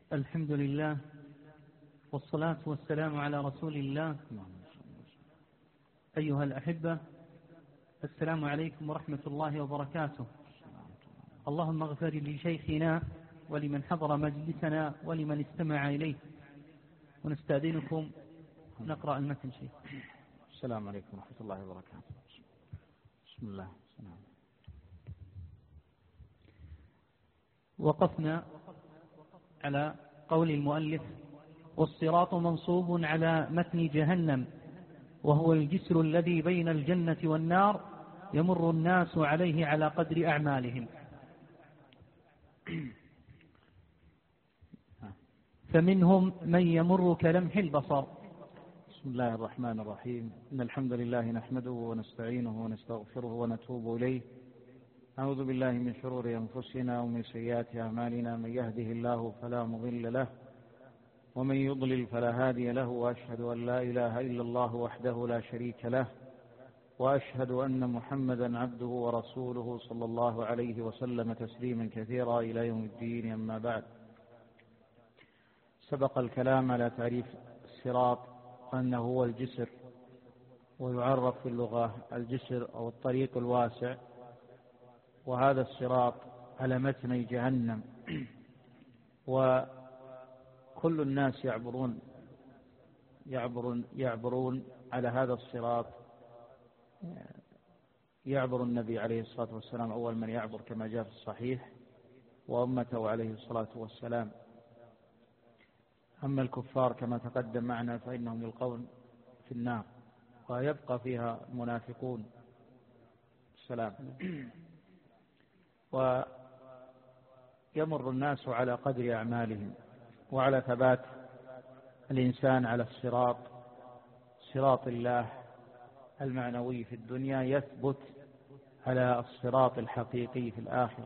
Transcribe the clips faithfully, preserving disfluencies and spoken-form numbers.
الحمد لله والصلاة والسلام على رسول الله. أيها الأحبة، السلام عليكم ورحمة الله وبركاته. اللهم اغفر لشيخنا ولمن حضر مجلسنا ولمن استمع إليه. ونستأذنكم نقرأ المتن شيخ. السلام عليكم ورحمة الله وبركاته. بسم الله. وقفنا على قول المؤلف: والصراط منصوب على متن جهنم، وهو الجسر الذي بين الجنة والنار، يمر الناس عليه على قدر أعمالهم. فمنهم من يمر كلمح البصر. بسم الله الرحمن الرحيم. إن الحمد لله نحمده ونستعينه ونستغفره ونتوب إليه. أعوذ بالله من شرور أنفسنا ومن سيئات أعمالنا. من يهده الله فلا مضل له ومن يضلل فلا هادي له، وأشهد أن لا إله إلا الله وحده لا شريك له، وأشهد أن محمدا عبده ورسوله صلى الله عليه وسلم تسليما كثيرا إلى يوم الدين. أما بعد، سبق الكلام على تعريف الصراط أنه هو الجسر، ويعرف في اللغة الجسر أو الطريق الواسع، وهذا الصراط على متن جهنم. وكل الناس يعبرون يعبرون يعبرون على هذا الصراط. يعبر النبي عليه الصلاة والسلام أول من يعبر كما جاء في الصحيح، وأمته عليه الصلاة والسلام. أما الكفار كما تقدم معنا فإنهم يلقون في النار، ويبقى فيها المنافقون. السلام. ويمر الناس على قدر أعمالهم، وعلى ثبات الإنسان على الصراط، صراط الله المعنوي في الدنيا، يثبت على الصراط الحقيقي في الآخرة.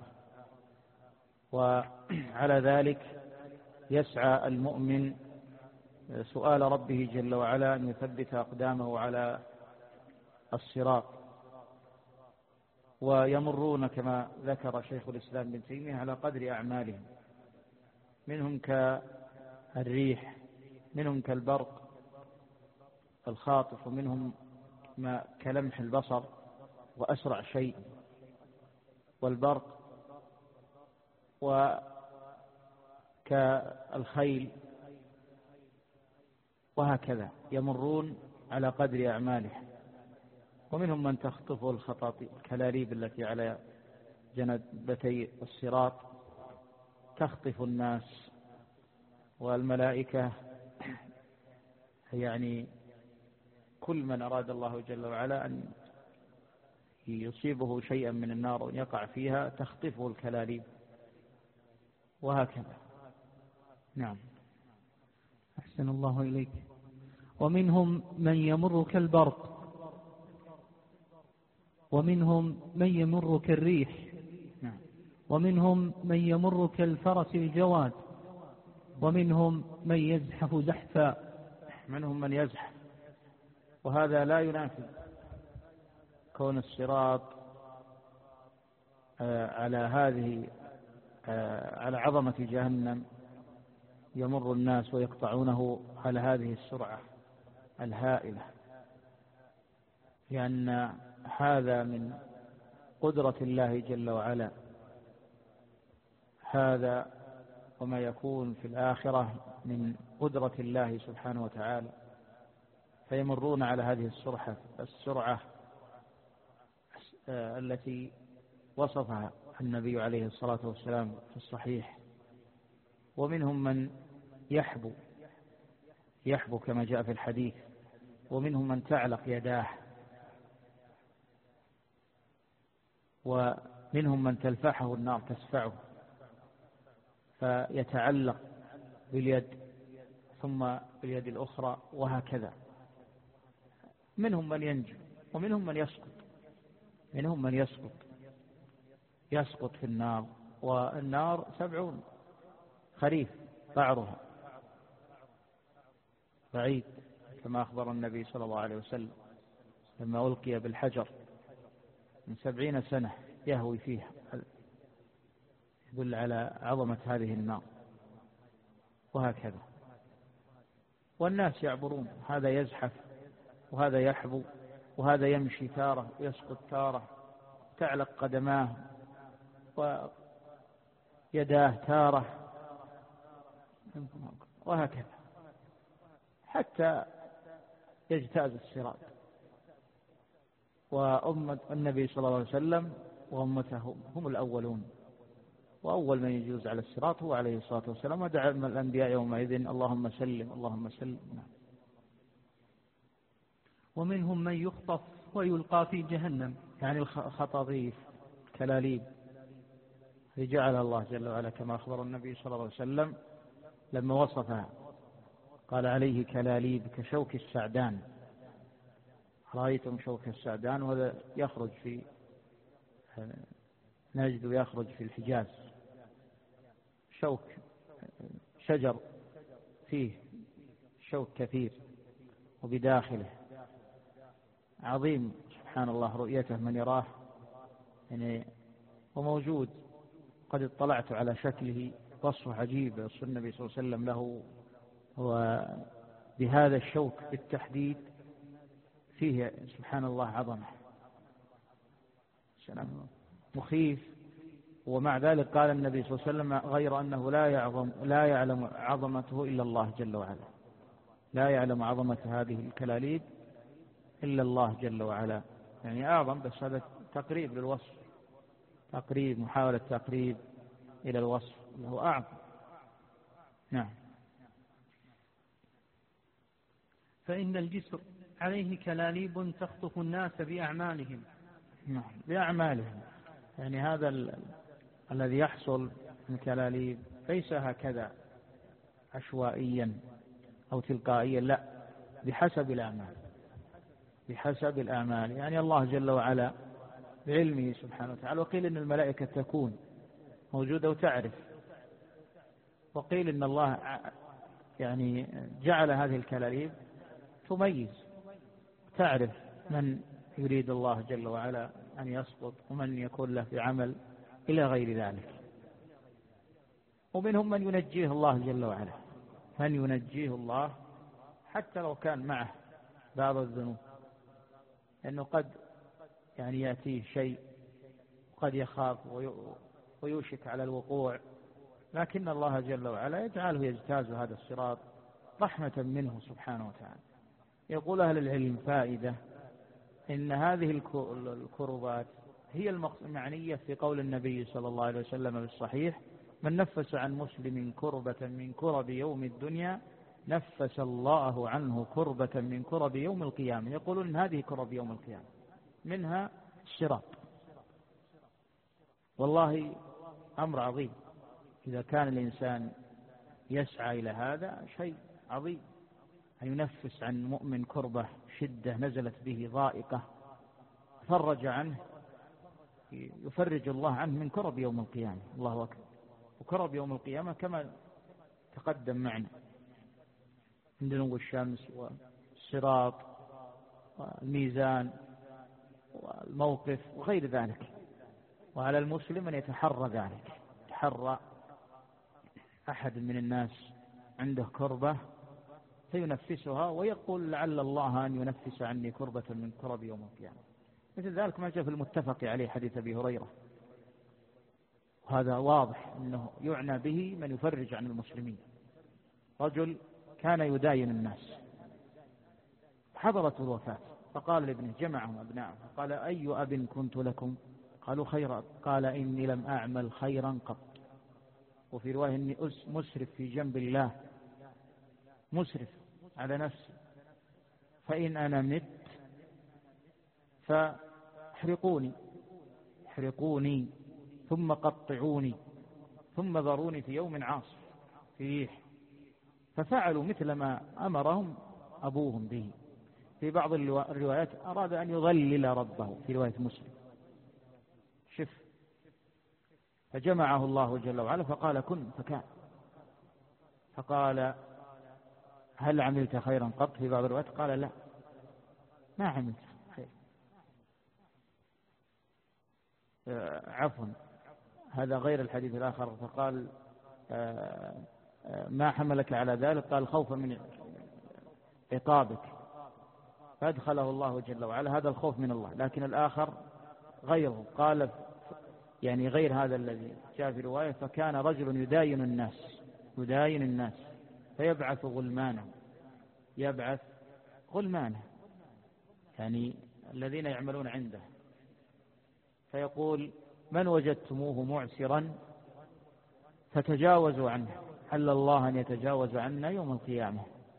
وعلى ذلك يسعى المؤمن سؤال ربه جل وعلا أن يثبت أقدامه على الصراط. ويمرون كما ذكر شيخ الإسلام ابن تيمية على قدر أعمالهم، منهم كالريح، منهم كالبرق الخاطف، ومنهم ما كلمح البصر وأسرع شيء، والبرق وكالخيل، وهكذا يمرون على قدر أعمالهم. ومنهم من تخطفه الخطاطيف، الكلاليب التي على جنبتي الصراط تخطف الناس، والملائكة يعني كل من أراد الله جل وعلا أن يصيبه شيئا من النار ويقع فيها تخطفه الكلاليب، وهكذا. نعم. أحسن الله إليك. ومنهم من يمر كالبرق، ومنهم من يمر كالريح، نعم. ومنهم من يمر كالفرس الجواد، ومنهم من يزحف زحفا. منهم من يزحف، وهذا لا ينافي كون الصراط على هذه على عظمة جهنم يمر الناس ويقطعونه على هذه السرعة الهائلة، لأن هذا من قدرة الله جل وعلا. هذا وما يكون في الآخرة من قدرة الله سبحانه وتعالى، فيمرون على هذه السرعة السرعة التي وصفها النبي عليه الصلاة والسلام في الصحيح. ومنهم من يحبو يحبو كما جاء في الحديث، ومنهم من تعلق يداه، ومنهم من تلفحه النار تسفعه فيتعلق باليد ثم باليد الأخرى، وهكذا. منهم من ينجو ومنهم من يسقط منهم من يسقط يسقط في النار. والنار سبعون خريف قعرها بعيد، كما أخبر النبي صلى الله عليه وسلم لما ألقي بالحجر من سبعين سنة يهوي فيها، يدل على عظمة هذه النار. وهكذا. والناس يعبرون، هذا يزحف وهذا يحبو وهذا يمشي تارة ويسقط تارة، تعلق قدماه ويداه تارة، وهكذا حتى يجتاز الصراط. وأمة النبي صلى الله عليه وسلم وأمته هم الأولون، وأول من يجوز على الصراط هو عليه الصلاة والسلام، ودعا الأنبياء يومئذ اللهم سلم اللهم سلم. ومنهم من يخطف ويلقى في جهنم، يعني الخطاطيف كلاليب جعلها الله جل وعلا كما أخبر النبي صلى الله عليه وسلم لما وصفها، قال عليه كلاليب كشوك السعدان. رأيتم شوك السعدان؟ وهذا يخرج في نجد ويخرج في الحجاز، شوك شجر فيه شوك كثير وبداخله عظيم سبحان الله رؤيته من يراه، يعني وموجود. قد اطلعت على شكله، وصف عجيب وصف النبي صلى الله عليه وسلم له، وبهذا الشوك بالتحديد فيه سبحان الله عظمة مخيف. ومع ذلك قال النبي صلى الله عليه وسلم غير أنه لا يعظم لا يعلم عظمته إلا الله جل وعلا، لا يعلم عظمة هذه الكلاليب إلا الله جل وعلا. يعني أعظم، بس هذا تقريب للوصف، تقريب محاولة تقريب إلى الوصف اللي هو أعظم. نعم. فإن الجسر عليه كلاليب تخطف الناس بأعمالهم. نعم بأعمالهم، يعني هذا ال... الذي يحصل من كلاليب ليس هكذا عشوائيا أو تلقائيا، لا، بحسب الأعمال، بحسب الأعمال. يعني الله جل وعلا بعلمه سبحانه وتعالى، وقيل إن الملائكة تكون موجودة وتعرف، وقيل إن الله يعني جعل هذه الكلاليب تميز، تعرف من يريد الله جل وعلا أن يسقط ومن يكون له في عمل إلى غير ذلك. ومنهم من ينجيه الله جل وعلا، من ينجيه الله حتى لو كان معه بعض الذنوب، لأنه قد يعني يأتيه شيء وقد يخاف ويوشك على الوقوع، لكن الله جل وعلا يجعله يجتاز هذا الصراط رحمة منه سبحانه وتعالى. يقول أهل العلم فائدة، إن هذه الكربات هي المعنية في قول النبي صلى الله عليه وسلم بالصحيح: من نفس عن مسلم كربة من كرب يوم الدنيا نفس الله عنه كربة من كرب يوم القيامة. يقولون إن هذه كرب يوم القيامة، منها الصراط. والله أمر عظيم، إذا كان الإنسان يسعى إلى هذا شيء عظيم، أن ينفس عن مؤمن كربة شدة نزلت به ضائقة فرج عنه، يفرج الله عنه من كرب يوم القيامة. الله أكبر. وكرب يوم القيامة كما تقدم معنا من دنو الشمس والصراط والميزان والموقف وغير ذلك. وعلى المسلم أن يتحرى ذلك، يتحرى أحد من الناس عنده كربة فينفسها ويقول لعل الله أن ينفس عني كربة من كرب يوم القيامة. مثل ذلك ما جاء في المتفق عليه حديث أبي هريرة، وهذا واضح أنه يعنى به من يفرج عن المسلمين. رجل كان يداين الناس، حضرت الوفاة، فقال لابنه، جمعهم أبنائه، فقال: أي أب كنت لكم؟ قالوا: خيرا. قال: إني لم أعمل خيرا قط. وفي رواية: إني مسرف في جنب الله، مسرف على نفسي، فإن أنا مت فاحرقوني احرقوني ثم قطعوني ثم ذروني في يوم عاصف في ريح. ففعلوا مثل ما أمرهم أبوهم به. في بعض الروايات أراد أن يضلل ربه، في رواية مسلم. شف فجمعه الله جل وعلا فقال: كن فكان. فقال: هل عملت خيرا قط؟ في بعض الروايات قال: لا، ما عملت خير. آه عفوا، هذا غير الحديث الآخر. فقال: آه ما حملك على ذلك؟ قال خوفا من عقابك، فأدخله الله جل وعلا. هذا الخوف من الله. لكن الآخر غيره، قال يعني غير هذا الذي جاء في رواية: فكان رجل يداين الناس يداين الناس فيبعث غلمانه يبعث غلمانه يعني الذين يعملون عنده، فيقول: من وجدتموه معسرا فتجاوزوا عنه، عل الله أن يتجاوز عنا يوم القيامة.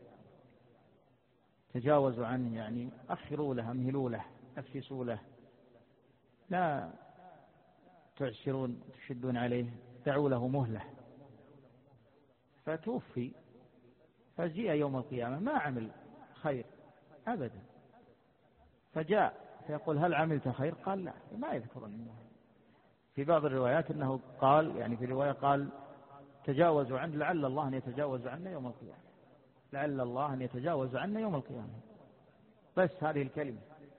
تجاوزوا عنه يعني أخروا له، أمهلوا له، أفسوا له، لا تعسرون تشدون عليه، دعوا له مهلة. فتوفي، فجيء يوم القيامة ما عمل خير أبدا، فجاء فيقول: هل عملت خير؟ قال: لا، ما يذكر منه. في بعض الروايات أنه قال، يعني في رواية قال: تجاوزوا عنه لعل الله أن يتجاوز عنا يوم القيامة، لعل الله أن يتجاوز عنا يوم القيامة، بس هذه الكلمة.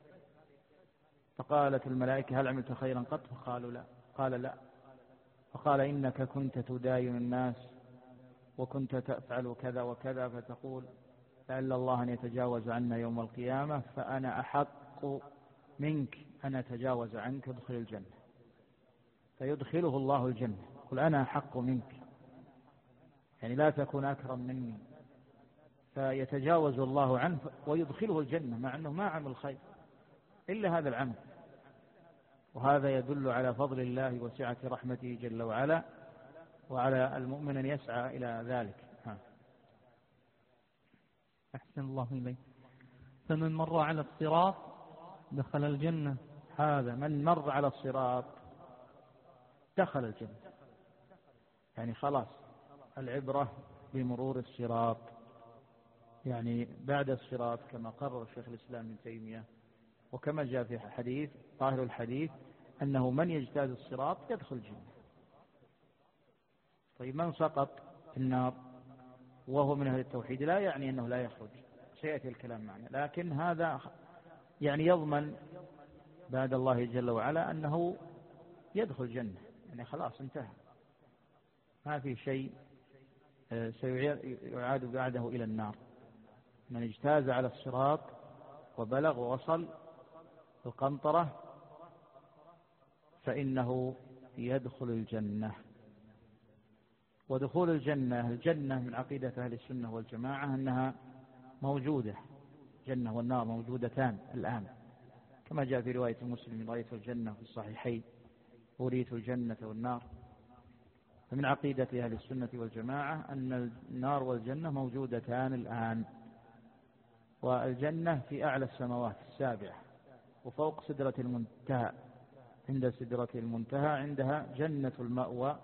فقالت الملائكة: هل عملت خيرا قط؟ فقالوا: لا. قال: لا. فقال: إنك كنت تداين الناس وكنت تفعل كذا وكذا، فتقول: لعل الله أن يتجاوز عنا يوم القيامة، فأنا أحق منك أن أتجاوز عنك، ادخل الجنة. فيدخله الله الجنة. قل: أنا أحق منك، يعني لا تكون أكرم مني. فيتجاوز الله عنه ويدخله الجنة، مع أنه ما عمل خير إلا هذا العمل. وهذا يدل على فضل الله وسعة رحمته جل وعلا، وعلى المؤمن أن يسعى إلى ذلك. ها. أحسن الله إليك. فمن مر على الصراط دخل الجنة. هذا من مر على الصراط دخل الجنة، يعني خلاص العبرة بمرور الصراط، يعني بعد الصراط كما قرر الشيخ الإسلام ابن تيمية، وكما جاء في حديث ظاهر الحديث أنه من يجتاز الصراط يدخل الجنة. طيب من سقط في النار وهو من أهل التوحيد لا يعني أنه لا يخرج، سيأتي الكلام معنا، لكن هذا يعني يضمن بعد الله جل وعلا أنه يدخل الجنة، يعني خلاص انتهى، ما في شيء سيعاد بعده إلى النار. من اجتاز على الصراط وبلغ ووصل القنطرة فإنه يدخل الجنة. ودخول الجنة، الجنة من عقيدة أهل السنة والجماعة أنها موجودة، الجنة والنار موجودتان الآن، كما جاء في رواية مسلم: رأيت الجنة في الصحيحين، أريت الجنة والنار. فمن عقيدة أهل السنة والجماعة أن النار والجنة موجودتان الآن. والجنة في أعلى السماوات السابعة، وفوق سدرة المنتهى، عند سدرة المنتهى عندها جنة المأوى،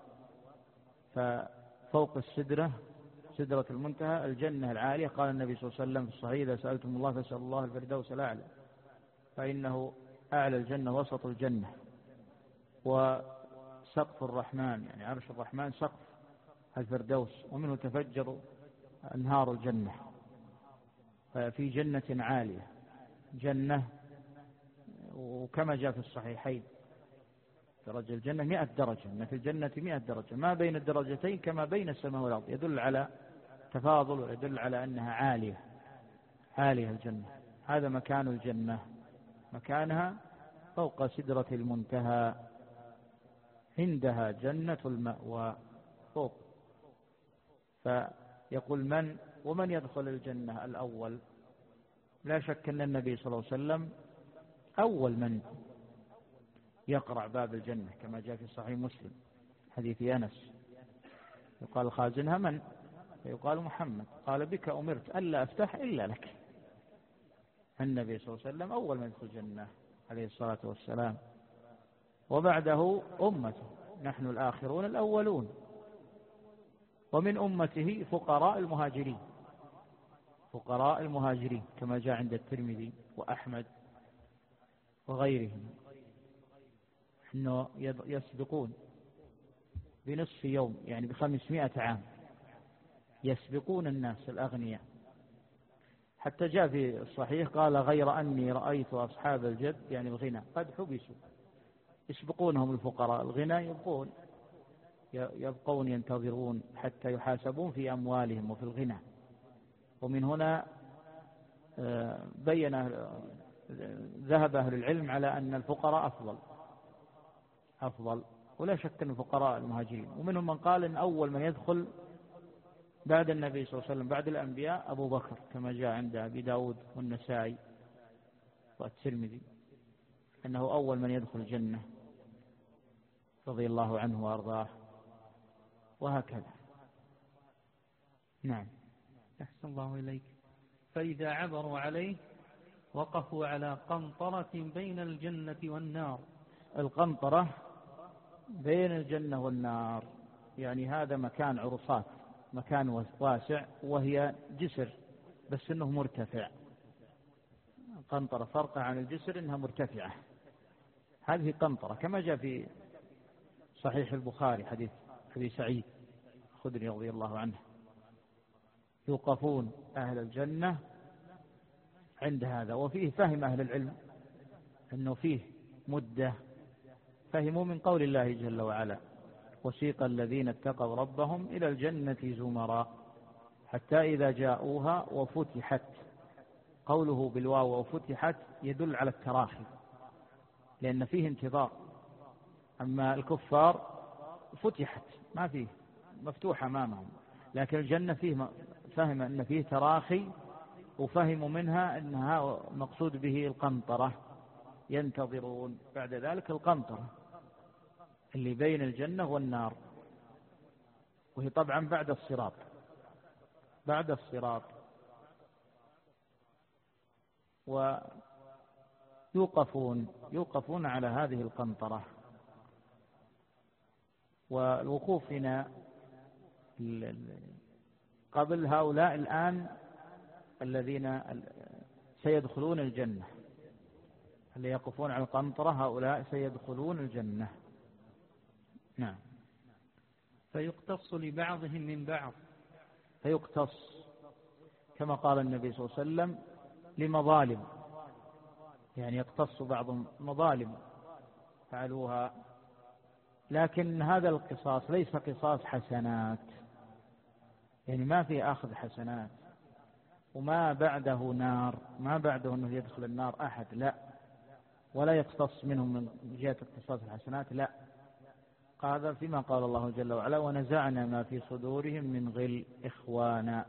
فوق السدرة سدرة المنتهى الجنة العالية. قال النبي صلى الله عليه وسلم في الصحيح: إذا سألتم الله فاسأل الله الفردوس الأعلى، فإنه أعلى الجنة وسط الجنة، وسقف الرحمن يعني عرش الرحمن سقف الفردوس، ومنه تفجر أنهار الجنة. ففي جنة عالية، جنة، وكما جاء في الصحيحين درجة الجنة مئة درجة، إن في الجنة مئة درجة، ما بين الدرجتين كما بين السماء والأرض، يدل على تفاضل ويدل على أنها عالية، عالية الجنة. هذا مكان الجنة، مكانها فوق سدرة المنتهى، عندها جنة المأوى فوق. فيقول: من ومن يدخل الجنة الأول؟ لا شك أن النبي صلى الله عليه وسلم أول من يقرع باب الجنة، كما جاء في صحيح مسلم حديث أنس، يقال: خازنها من؟ فيقال: محمد. قال: بك أمرت ألا أفتح إلا لك. النبي صلى الله عليه وسلم أول من يدخل الجنة عليه الصلاة والسلام، وبعده أمته، نحن الآخرون الأولون. ومن أمته فقراء المهاجرين، فقراء المهاجرين كما جاء عند الترمذي وأحمد وغيرهم، أنه يسبقون بنصف يوم، يعني بخمسمائة عام، يسبقون الناس الأغنياء. حتى جاء في الصحيح قال: غير أني رأيت أصحاب الجد يعني الغنى قد حبسوا، يسبقونهم الفقراء، الغنى يبقون. يبقون ينتظرون حتى يحاسبون في أموالهم وفي الغنى. ومن هنا بين ذهب أهل العلم على أن الفقراء أفضل أفضل ولا شك أن الفقراء المهاجرين. ومنهم من قال أن أول من يدخل بعد النبي صلى الله عليه وسلم بعد الأنبياء أبو بكر، كما جاء عند أبي داود والنسائي والترمذي أنه أول من يدخل الجنة رضي الله عنه وأرضاه، وهكذا. نعم. أحسن الله إليك. فإذا عبروا عليه وقفوا على قنطرة بين الجنة والنار. القنطرة بين الجنة والنار يعني هذا مكان عرصات، مكان واسع، وهي جسر بس إنه مرتفع. قنطرة فرق عن الجسر إنها مرتفعة. هذه قنطرة كما جاء في صحيح البخاري حديث أبي سعيد الخدري رضي الله عنه، يوقفون أهل الجنة عند هذا. وفيه فهم أهل العلم أنه فيه مدة فهموا من قول الله جل وعلا: وسيق الذين اتقوا ربهم إلى الجنة زمرا حتى إذا جاءوها وفتحت. قوله بالواو وفتحت يدل على التراخي لأن فيه انتظار. أما الكفار فتحت ما فيه، مفتوحة أمامهم، لكن الجنة فيه فهم أن فيه تراخي، وفهموا منها أنها مقصود به القنطرة، ينتظرون بعد ذلك القنطرة اللي بين الجنة والنار، وهي طبعا بعد الصراط بعد الصراط ويوقفون يوقفون على هذه القنطرة. والوقوف هنا قبل هؤلاء الآن الذين سيدخلون الجنة، اللي يقفون على القنطرة هؤلاء سيدخلون الجنة. نعم. فيقتص لبعضهم من بعض. فيقتص كما قال النبي صلى الله عليه وسلم لمظالم، يعني يقتص بعضهم مظالم فعلوها، لكن هذا القصاص ليس قصاص حسنات، يعني ما في أخذ حسنات وما بعده نار، ما بعده أنه يدخل النار أحد، لا، ولا يقتص منهم من جهة اقتصاص الحسنات، لا. هذا فيما قال الله جل وعلا: ونزعنا ما في صدورهم من غل إخوانا.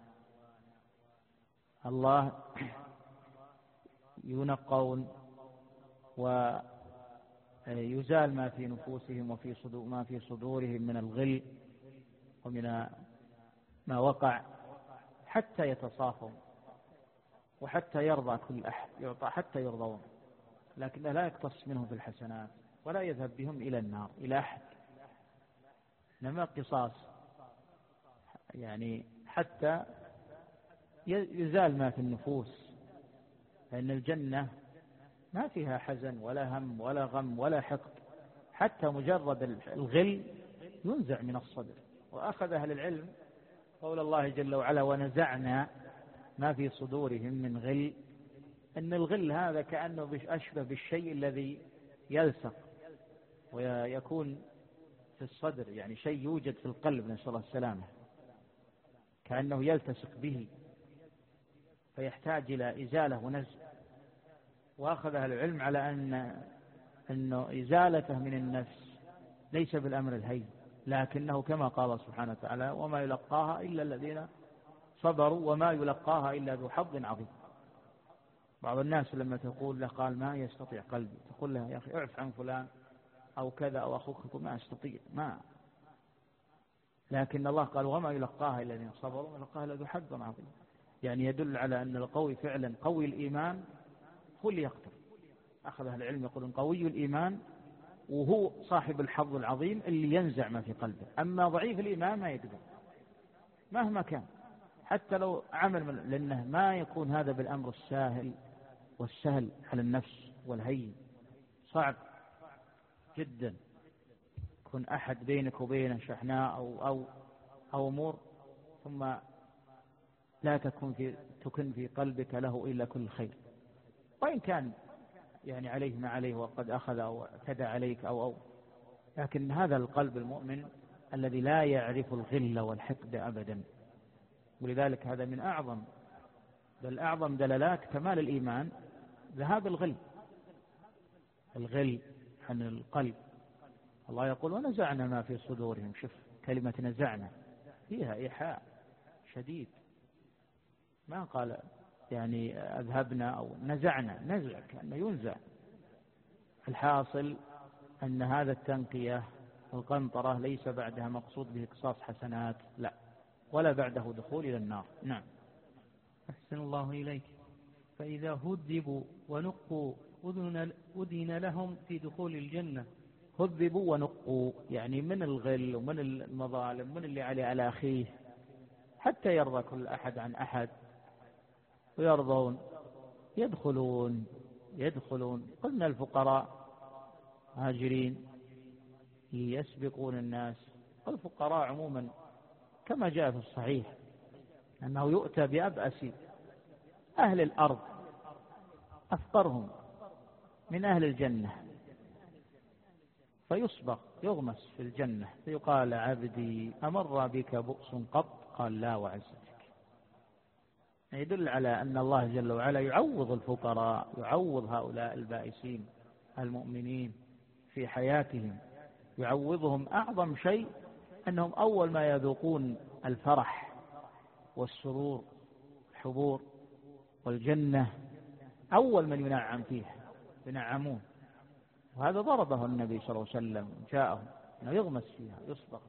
الله ينقون ويزال ما في نفوسهم وفي صدور ما في صدورهم من الغل ومن ما وقع، حتى يتصافوا وحتى يرضى كل أحد، يعطى حتى يرضون، لكنه لا يقتص منهم في الحسنات ولا يذهب بهم إلى النار إلى أحد، إنما قصاص يعني حتى يزال ما في النفوس، لأن الجنة ما فيها حزن ولا هم ولا غم ولا حقد، حتى مجرد الغل ينزع من الصدر. وأخذ أهل العلم قول الله جل وعلا: ونزعنا ما في صدورهم من غل، أن الغل هذا كأنه أشبه بالشيء الذي يلصق ويكون في الصدر، يعني شيء يوجد في القلب، نسأل الله السلامة، كأنه يلتصق به فيحتاج إلى إزالة ونزع. وأخذ أهل العلم على أن أنه إزالته من النفس ليس بالأمر الهين، لكنه كما قال سبحانه وتعالى: وما يلقاها إلا الذين صبروا وما يلقاها إلا ذو حظ عظيم. بعض الناس لما تقول له قال ما يستطيع قلبي، تقول له يا أخي اعف عن فلان أو كذا أو أخوك، يقول ما أستطيع، ما لكن الله قال: وما يلقاها إلا الذين صبروا وما يلقاها إلا ذو حظ عظيم، يعني يدل على أن القوي فعلا قوي الإيمان هو اللي يقدر. أخذ أهل العلم يقولون قوي الإيمان وهو صاحب الحظ العظيم اللي ينزع ما في قلبه، أما ضعيف الإيمان ما يقدر مهما كان، حتى لو عمل من، لأنه ما يكون هذا بالأمر السهل والسهل على النفس والهين، صعب جدا يكون أحد بينك وبينه شحناء أو, أو, أو أمور ثم لا تكن في, تكن في قلبك له إلا كل خير، وإن كان يعني عليه ما عليه وقد أخذ أو اعتدى عليك أو أو لكن هذا القلب المؤمن الذي لا يعرف الغل والحقد أبدا. ولذلك هذا من أعظم بل أعظم دلالات كمال الإيمان ذهاب الغل الغل عن القلب. الله يقول ونزعنا ما في صدورهم. شوف كلمة نزعنا فيها إيحاء شديد، ما قال يعني أذهبنا أو نزعنا، نزع كأنه ينزع. الحاصل أن هذا التنقية القنطرة ليس بعدها مقصود به قصاص حسنات، لا، ولا بعده دخول إلى النار. نعم. أحسن الله إليك. فإذا هذبوا ونقوا أذن لهم في دخول الجنة. هذبوا ونقوا يعني من الغل ومن المظالم، من اللي عليه على أخيه، حتى يرضى كل أحد عن أحد ويرضون يدخلون يدخلون قلنا الفقراء هاجرين يسبقون الناس. والفقراء عموما كما جاء في الصحيح أنه يؤتى بأبأس أهل الأرض أفقرهم من أهل الجنة، فيسبق يغمس في الجنة فيقال عبدي أمر بك بؤس قط؟ قال لا وعزتك. يدل على أن الله جل وعلا يعوض الفقراء، يعوض هؤلاء البائسين المؤمنين في حياتهم، يعوضهم أعظم شيء أنهم أول ما يذوقون الفرح والسرور الحبور والجنة أول من ينعم فيها ينعمون. وهذا ضربه النبي صلى الله عليه وسلم، جاءه أنه يغمس فيها يصبغ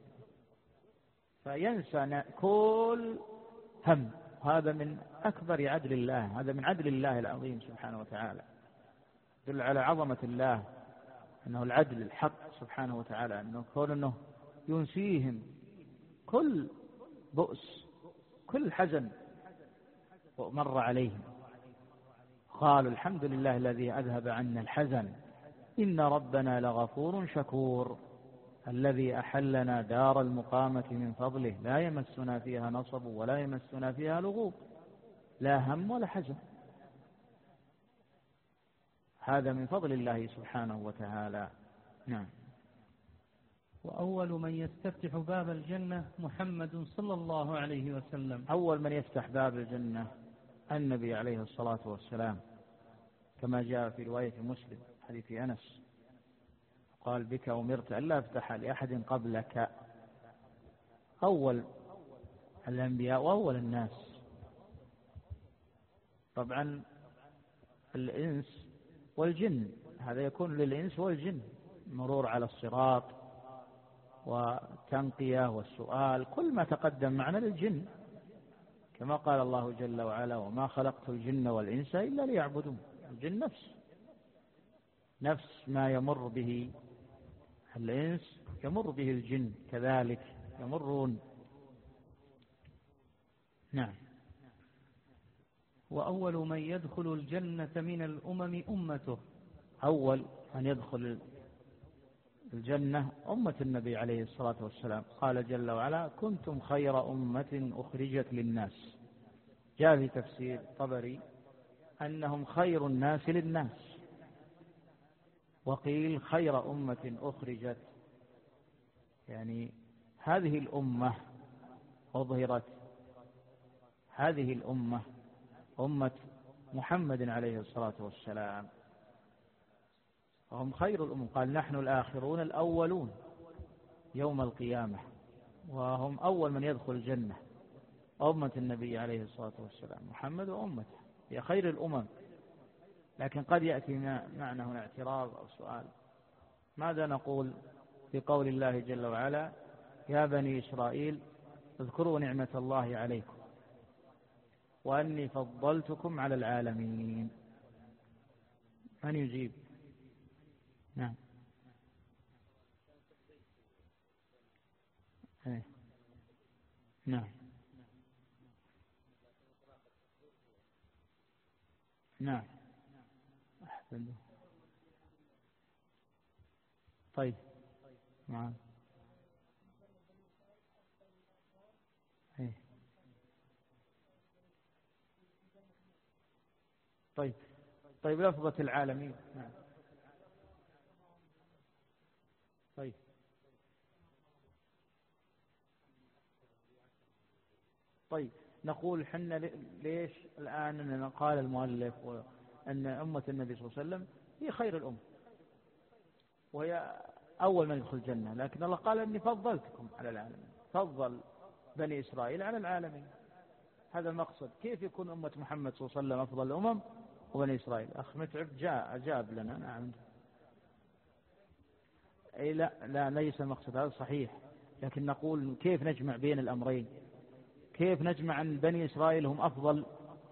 فينسى كل هم. هذا من أكبر عدل الله، هذا من عدل الله العظيم سبحانه وتعالى، يدل على عظمة الله أنه العدل الحق سبحانه وتعالى، أنه كون أنه ينسيهم كل بؤس كل حزن ومر عليهم. قالوا الحمد لله الذي أذهب عنا الحزن إن ربنا لغفور شكور الذي أحلنا دار المقامة من فضله لا يمسنا فيها نصب ولا يمسنا فيها لغوب، لا هم ولا حزن. هذا من فضل الله سبحانه وتعالى. نعم. وأول من يستفتح باب الجنة محمد صلى الله عليه وسلم. أول من يفتح باب الجنة النبي عليه الصلاة والسلام، كما جاء في رواية مسلم حديث أنس قال بك أمرت ألا أفتح لأحد قبلك. أول الأنبياء وأول الناس. طبعا الإنس والجن، هذا يكون للإنس والجن، مرور على الصراط والتنقية والسؤال، كل ما تقدم معنا للجن، كما قال الله جل وعلا وما خلقت الجن والإنس إلا ليعبدون. الجن نفس نفس ما يمر به الإنس يمر به الجن، كذلك يمرون. نعم. وأول من يدخل الجنة من الأمم أمته. أول من يدخل الجنة أمة النبي عليه الصلاة والسلام. قال جل وعلا كنتم خير أمة أخرجت للناس. جاء في تفسير طبري أنهم خير الناس للناس، وقيل خير أمة أخرجت، يعني هذه الأمة أظهرت، هذه الأمة أمة محمد عليه الصلاة والسلام، وهم خير الأمم. قال نحن الآخرون الأولون يوم القيامة، وهم أول من يدخل الجنة أمة النبي عليه الصلاة والسلام، محمد وأمته هي خير الأمم. لكن قد يأتي معنا هنا اعتراض أو سؤال، ماذا نقول في قول الله جل وعلا يا بني إسرائيل اذكروا نعمة الله عليكم وأني فضلتكم على العالمين؟ من يجيب؟ نعم. ايه. نعم. نعم. أحسن. طيب. نعم. ايه. طيب. طيب لفظة العالمين. نعم. طيب. طيب نقول حنا ليش الآن أننا قال المؤلف أن أمة النبي صلى الله عليه وسلم هي خير الأمة وهي أول من يدخل الجنة، لكن الله قال أني فضلتكم على العالمين، فضل بني إسرائيل على العالمين. هذا المقصد. كيف يكون أمة محمد صلى الله عليه وسلم أفضل الأمم وبني إسرائيل؟ أخ متعب جاء أجاب لنا. نعم. أي لا لا ليس المقصد هذا صحيح، لكن نقول كيف نجمع بين الأمرين؟ كيف نجمع أن بني إسرائيل هم أفضل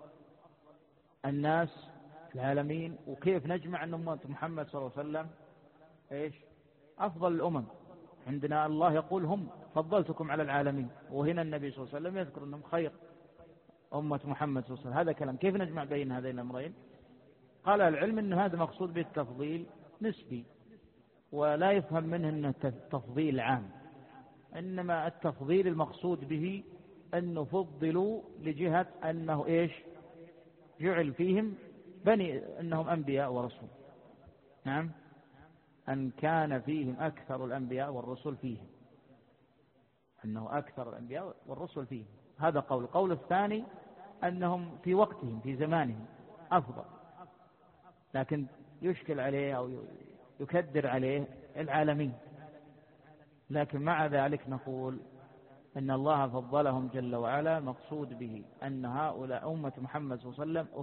الناس العالمين، وكيف نجمع أن أمة محمد صلى الله عليه وسلم إيش أفضل الأمم؟ عندنا الله يقول هم فضلتكم على العالمين، وهنا النبي صلى الله عليه وسلم يذكر أنهم خير أمة محمد صلى الله عليه وسلم. هذا كلام. كيف نجمع بين هذين الأمرين؟ قال العلم أن هذا مقصود بالتفضيل نسبي، ولا يفهم منه أنه تفضيل عام، إنما التفضيل المقصود به أنه فضلوا لجهة أنه إيش جعل فيهم بني أنهم أنبياء ورسل. نعم، أن كان فيهم أكثر الأنبياء والرسل فيهم، أنه أكثر الأنبياء والرسل فيهم. هذا قول. القول الثاني أنهم في وقتهم في زمانهم أفضل، لكن يشكل عليه أو يكدر عليه العالمين. لكن مع ذلك نقول أن الله فضلهم جل وعلا، مقصود به أن هؤلاء أمة محمد صلى الله عليه وسلم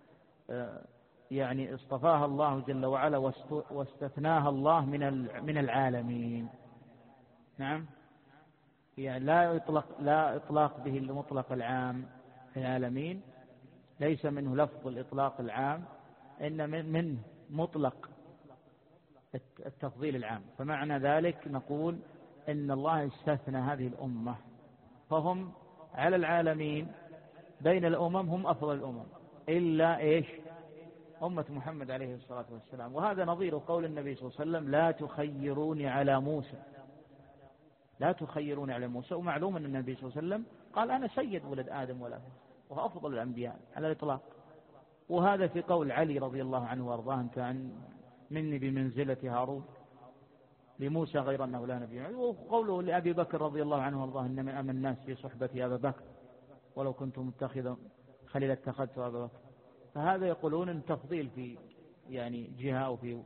يعني اصطفاها الله جل وعلا واستثناها الله من من العالمين. نعم، يعني لا يطلق لا إطلاق به المطلق العام في العالمين، ليس منه لفظ الإطلاق العام، إن من منه مطلق التفضيل العام. فمعنى ذلك نقول إن الله استثنى هذه الأمة، فهم على العالمين بين الأمم هم أفضل الأمم، إلا إيش أمة محمد عليه الصلاة والسلام. وهذا نظير قول النبي صلى الله عليه وسلم لا تخيروني على موسى، لا تخيروني على موسى. ومعلوم أن النبي صلى الله عليه وسلم قال أنا سيد ولد آدم ولا فخر، وهو أفضل الأنبياء على الإطلاق. وهذا في قول علي رضي الله عنه وارضاه أنت عن مني بمنزلة هارون لموسى غير أنه لا نبي. وقوله لأبي بكر رضي الله عنه وارضاه إن من أمن الناس في صحبة أبا بكر ولو كنت متخذا خليل اتخذت أبا بكر. فهذا يقولون أن تفضيل في يعني جهة أو في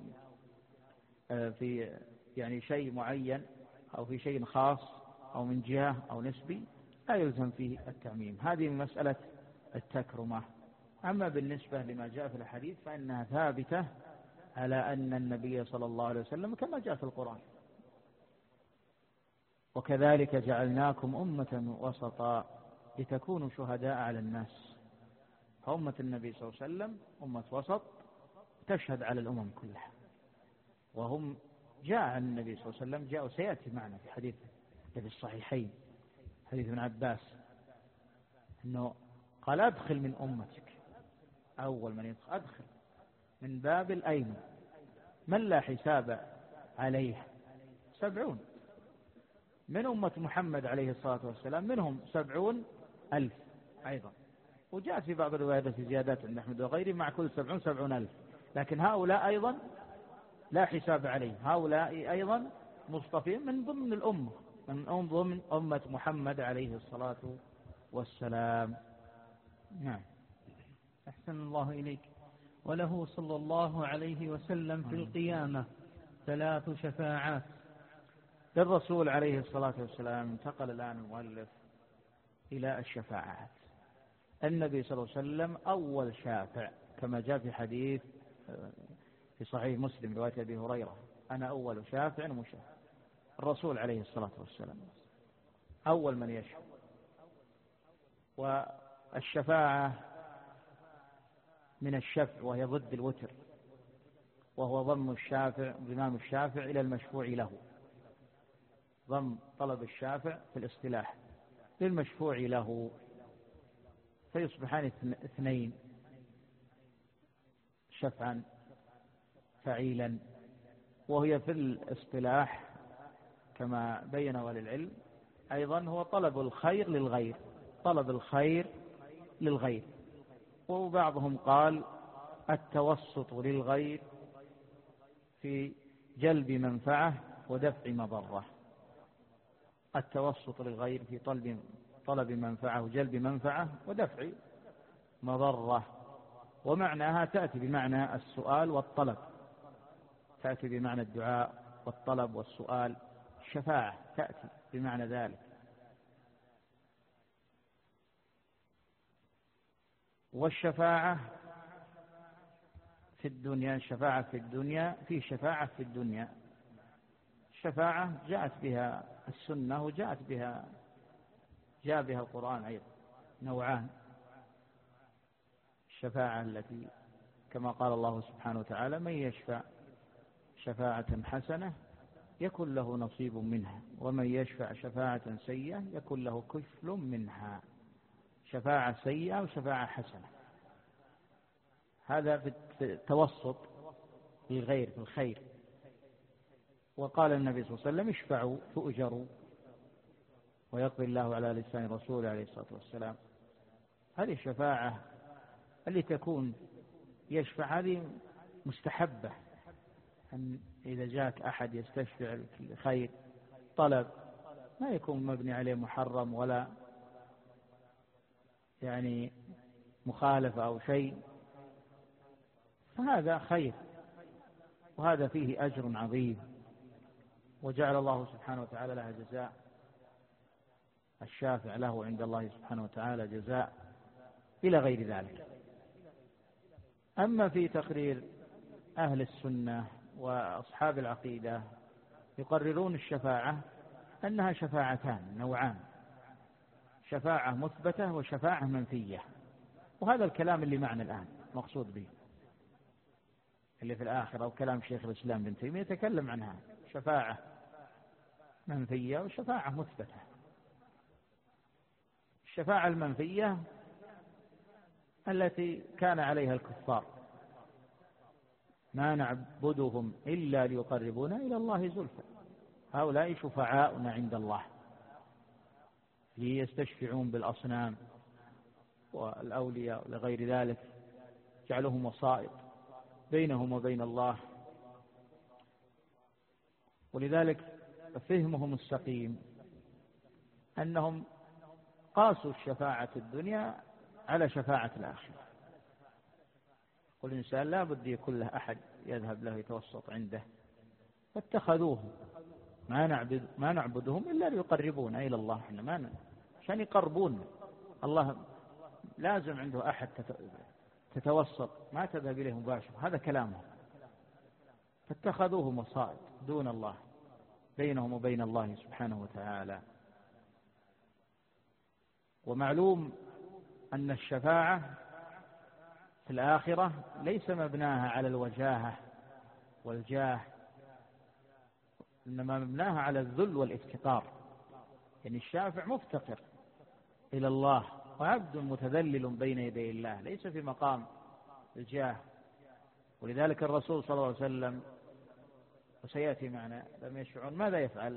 في يعني شيء معين أو في شيء خاص أو من جهة أو نسبي لا يلزم فيه التعميم. هذه مسألة التكرمة. أما بالنسبة لما جاء في الحديث فإنها ثابتة على أن النبي صلى الله عليه وسلم كما جاء في القرآن وكذلك جعلناكم أمة وسطا لتكونوا شهداء على الناس. فأمة النبي صلى الله عليه وسلم أمة وسط تشهد على الأمم كلها، وهم جاء عن النبي صلى الله عليه وسلم جاء وسيأتي معنا في حديث في الصحيحين حديث ابن عباس أنه قال أدخل من أمتك، أول من يدخل أدخل من باب الأيمن من لا حساب عليه سبعون من أمة محمد عليه الصلاة والسلام، منهم سبعون ألف أيضا. وجاء في بعض الروايات في زيادات عند أحمد وغيره مع كل سبعون سبعون ألف، لكن هؤلاء أيضا لا حساب عليه، هؤلاء أيضا مصطفين من ضمن الأمة، من ضمن أمة محمد عليه الصلاة والسلام. نعم. أحسن الله إليك. وله صلى الله عليه وسلم في القيامة ثلاث شفاعات. للرسول عليه الصلاة والسلام انتقل الآن المؤلف إلى الشفاعات. النبي صلى الله عليه وسلم أول شافع كما جاء في حديث في صحيح مسلم رواية أبي هريرة أنا أول شافع ومشفع. الرسول عليه الصلاة والسلام أول من يشفع. والشفاعة من الشفع وهي ضد الوتر، وهو ضم الشافع ضمام الشافع إلى المشفوع له، ضم طلب الشافع في الاصطلاح للمشفوع له، فيصبحان اثنين شفعا فعيلا. وهي في الاصطلاح كما بين أهل العلم أيضا هو طلب الخير للغير، طلب الخير للغير. وبعضهم قال التوسط للغير في جلب منفعة ودفع مضرة، التوسط للغير في طلب طلب منفعة وجلب منفعة ودفع مضرة، ومعناها تأتي بمعنى السؤال والطلب، تأتي بمعنى الدعاء والطلب والسؤال. الشفاعة تأتي بمعنى ذلك. والشفاعة في الدنيا، الشفاعة في الدنيا في شفاعة في الدنيا. الشفاعة جاءت بها السنة وجاءت بها جاء بها القرآن أيضا، نوعان. الشفاعة التي كما قال الله سبحانه وتعالى: من يشفع شفاعة حسنة يكن له نصيب منها، ومن يشفع شفاعة سيئة يكن له كفل منها. شفاعة سيئة وشفاعة حسنة، هذا في التوسط للغير في الخير. وقال النبي صلى الله عليه وسلم: اشفعوا تؤجروا، ويقضي الله على لسان رسوله عليه الصلاة والسلام. هذه الشفاعة اللي تكون يشفع هذه مستحبة، أن إذا جاءك أحد يستشفع الخير طلب ما يكون مبني عليه محرم ولا يعني مخالفة أو شيء، فهذا خير وهذا فيه أجر عظيم، وجعل الله سبحانه وتعالى لها جزاء. الشافع له عند الله سبحانه وتعالى جزاء إلى غير ذلك. أما في تقرير أهل السنة وأصحاب العقيدة يقررون الشفاعة أنها شفاعتان نوعان: شفاعة مثبتة وشفاعة منفية. وهذا الكلام اللي معنا الآن مقصود به، اللي في الآخرة، وكلام شيخ الإسلام ابن تيمية يتكلم عنها: شفاعة منفية وشفاعة مثبتة. الشفاعة المنفية التي كان عليها الكفار: ما نعبدهم إلا ليقربونا إلى الله زلفى، هؤلاء شفعاؤنا عند الله، يستشفعون بالأصنام والأولياء لغير ذلك، جعلهم وسائط بينهم وبين الله. ولذلك فهمهم السقيم أنهم قاسوا الشفاعة الدنيا على شفاعة الآخرة. كل إنسان لا بد يكون له أحد يذهب له يتوسط عنده، فاتخذوهم ما نعبد ما نعبدهم إلا ليقربونا إلى الله، إحنا ما عشان يقربون الله لازم عنده أحد تتوسط، ما تذهب إليه مباشرة، هذا كلامهم. فاتخذوهم وسائط دون الله بينهم وبين الله سبحانه وتعالى. ومعلوم أن الشفاعة في الآخرة ليس مبناها على الوجاهة والجاه، إنما مبناها على الذل والافتقار. يعني الشافع مفتقر إلى الله وعبد متذلل بين يدي الله، ليس في مقام الجاه. ولذلك الرسول صلى الله عليه وسلم، وسيأتي معنا، لم يشفعون ماذا يفعل؟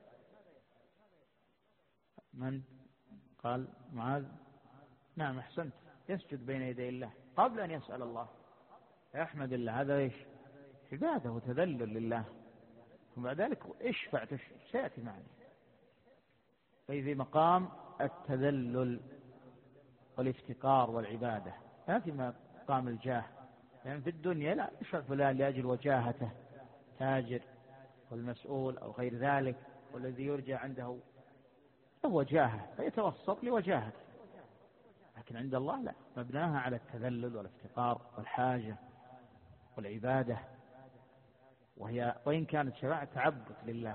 من قال؟ معاذ. نعم أحسنت، يسجد بين يدي الله قبل أن يسأل الله، يحمد الله. هذا إيش؟ عبادة وتذلل لله. وبعد ذلك اشفع تشفع، سيأتي معنا. أي في مقام التذلل والافتقار والعبادة، لا في مقام الجاه. لأن يعني في الدنيا لا يشفع فلان لأجل وجاهته، تاجر والمسؤول أو غير ذلك، والذي يرجى عنده وجاهه فيتوسط لوجاهته. لكن عند الله لا، مبناها على التذلل والافتقار والحاجة والعبادة، وهي وإن كانت شفاعة تعبد لله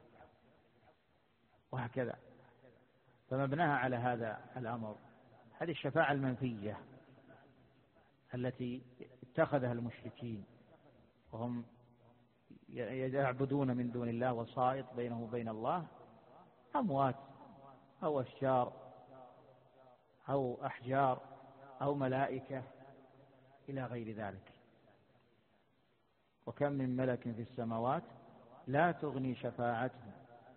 وهكذا، فمبناها على هذا الأمر. هذه الشفاعة المنفية التي اتخذها المشركين، وهم يعبدون من دون الله وسائط بينه وبين الله، أموات أو أشجار أو أحجار أو ملائكة إلى غير ذلك. وكم من ملك في السماوات لا تغني شفاعتهم